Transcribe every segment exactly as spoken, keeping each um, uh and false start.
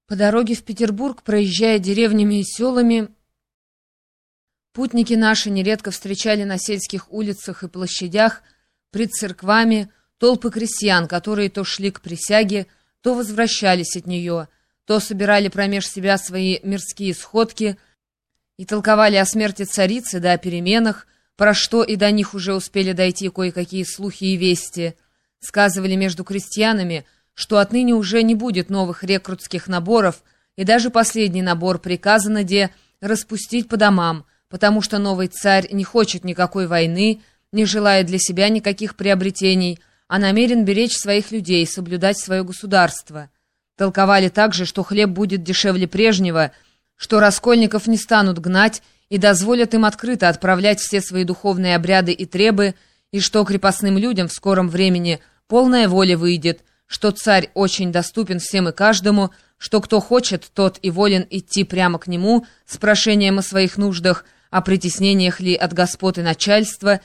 По дороге в Петербург, проезжая деревнями и селами, путники наши нередко встречали на сельских улицах и площадях, пред церквами, толпы крестьян, которые то шли к присяге, то возвращались от нее, то собирали промеж себя свои мирские сходки и толковали о смерти царицы да о переменах, про что и до них уже успели дойти кое-какие слухи и вести. Сказывали между крестьянами, что отныне уже не будет новых рекрутских наборов, и даже последний набор приказано де распустить по домам, потому что новый царь не хочет никакой войны, не желает для себя никаких приобретений, а намерен беречь своих людей, соблюдать свое государство. Толковали также, что хлеб будет дешевле прежнего, что раскольников не станут гнать и дозволят им открыто отправлять все свои духовные обряды и требы, и что крепостным людям в скором времени полная воля выйдет, что царь очень доступен всем и каждому, что кто хочет, тот и волен идти прямо к нему с прошением о своих нуждах, о притеснениях ли от господ и начальства,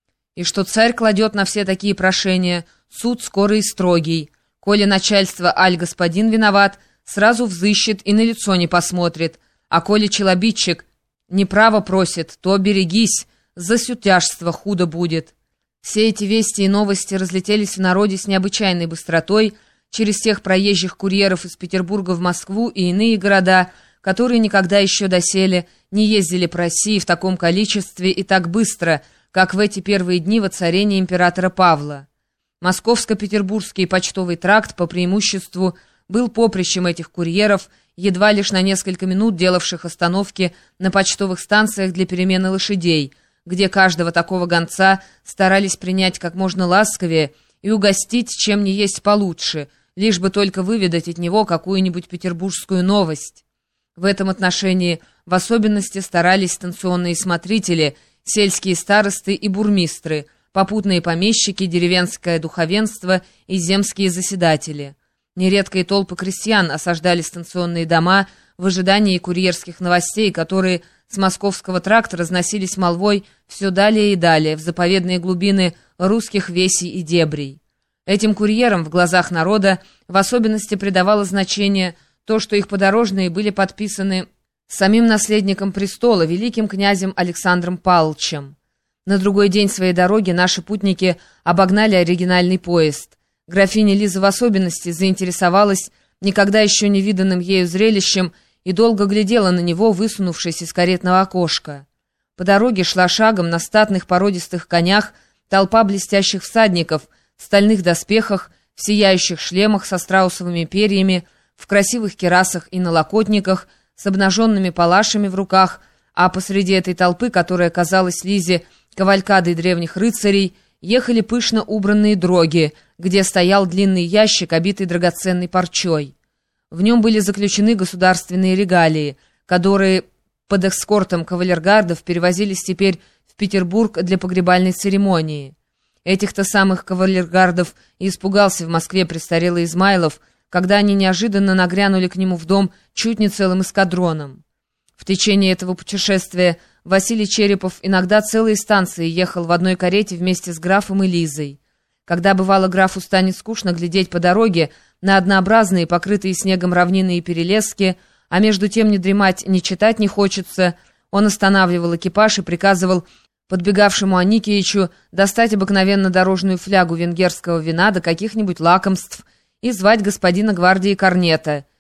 и что царь кладет на все такие прошения суд скорый и строгий. Коли начальство аль господин виноват, сразу взыщет и на лицо не посмотрит, а коли челобитчик неправо просит, то берегись, за сютяжство худо будет. Все эти вести и новости разлетелись в народе с необычайной быстротой через тех проезжих курьеров из Петербурга в Москву и иные города, которые никогда еще доселе не ездили по России в таком количестве и так быстро, как в эти первые дни воцарения императора Павла. Московско-Петербургский почтовый тракт по преимуществу был поприщем этих курьеров, едва лишь на несколько минут делавших остановки на почтовых станциях для перемены лошадей, где каждого такого гонца старались принять как можно ласковее и угостить, чем не есть получше, лишь бы только выведать от него какую-нибудь петербургскую новость. В этом отношении в особенности старались станционные смотрители, сельские старосты и бурмистры, попутные помещики, деревенское духовенство и земские заседатели. Нередко и толпы крестьян осаждали станционные дома в ожидании курьерских новостей, которые с московского тракта разносились молвой все далее и далее в заповедные глубины русских весей и дебрей. Этим курьерам в глазах народа в особенности придавало значение то, что их подорожные были подписаны самим наследником престола, великим князем Александром Павловичем. На другой день своей дороги наши путники обогнали оригинальный поезд. Графиня Лиза в особенности заинтересовалась никогда еще не виданным ею зрелищем и долго глядела на него, высунувшись из каретного окошка. По дороге шла шагом на статных породистых конях толпа блестящих всадников в стальных доспехах, в сияющих шлемах со страусовыми перьями, в красивых кирасах и налокотниках, с обнаженными палашами в руках, а посреди этой толпы, которая казалась Лизе кавалькадой древних рыцарей, ехали пышно убранные дроги, где стоял длинный ящик, обитый драгоценной парчой. В нем были заключены государственные регалии, которые под эскортом кавалергардов перевозились теперь в Петербург для погребальной церемонии. Этих-то самых кавалергардов и испугался в Москве престарелый Измайлов, когда они неожиданно нагрянули к нему в дом чуть не целым эскадроном. В течение этого путешествия Василий Черепов иногда целые станции ехал в одной карете вместе с графом и Лизой. Когда бывало графу станет скучно глядеть по дороге на однообразные, покрытые снегом равнины и перелески, а между тем не дремать, ни читать не хочется, он останавливал экипаж и приказывал подбегавшему Аникеичу достать обыкновенно дорожную флягу венгерского вина до каких-нибудь лакомств и звать господина гвардии корнета,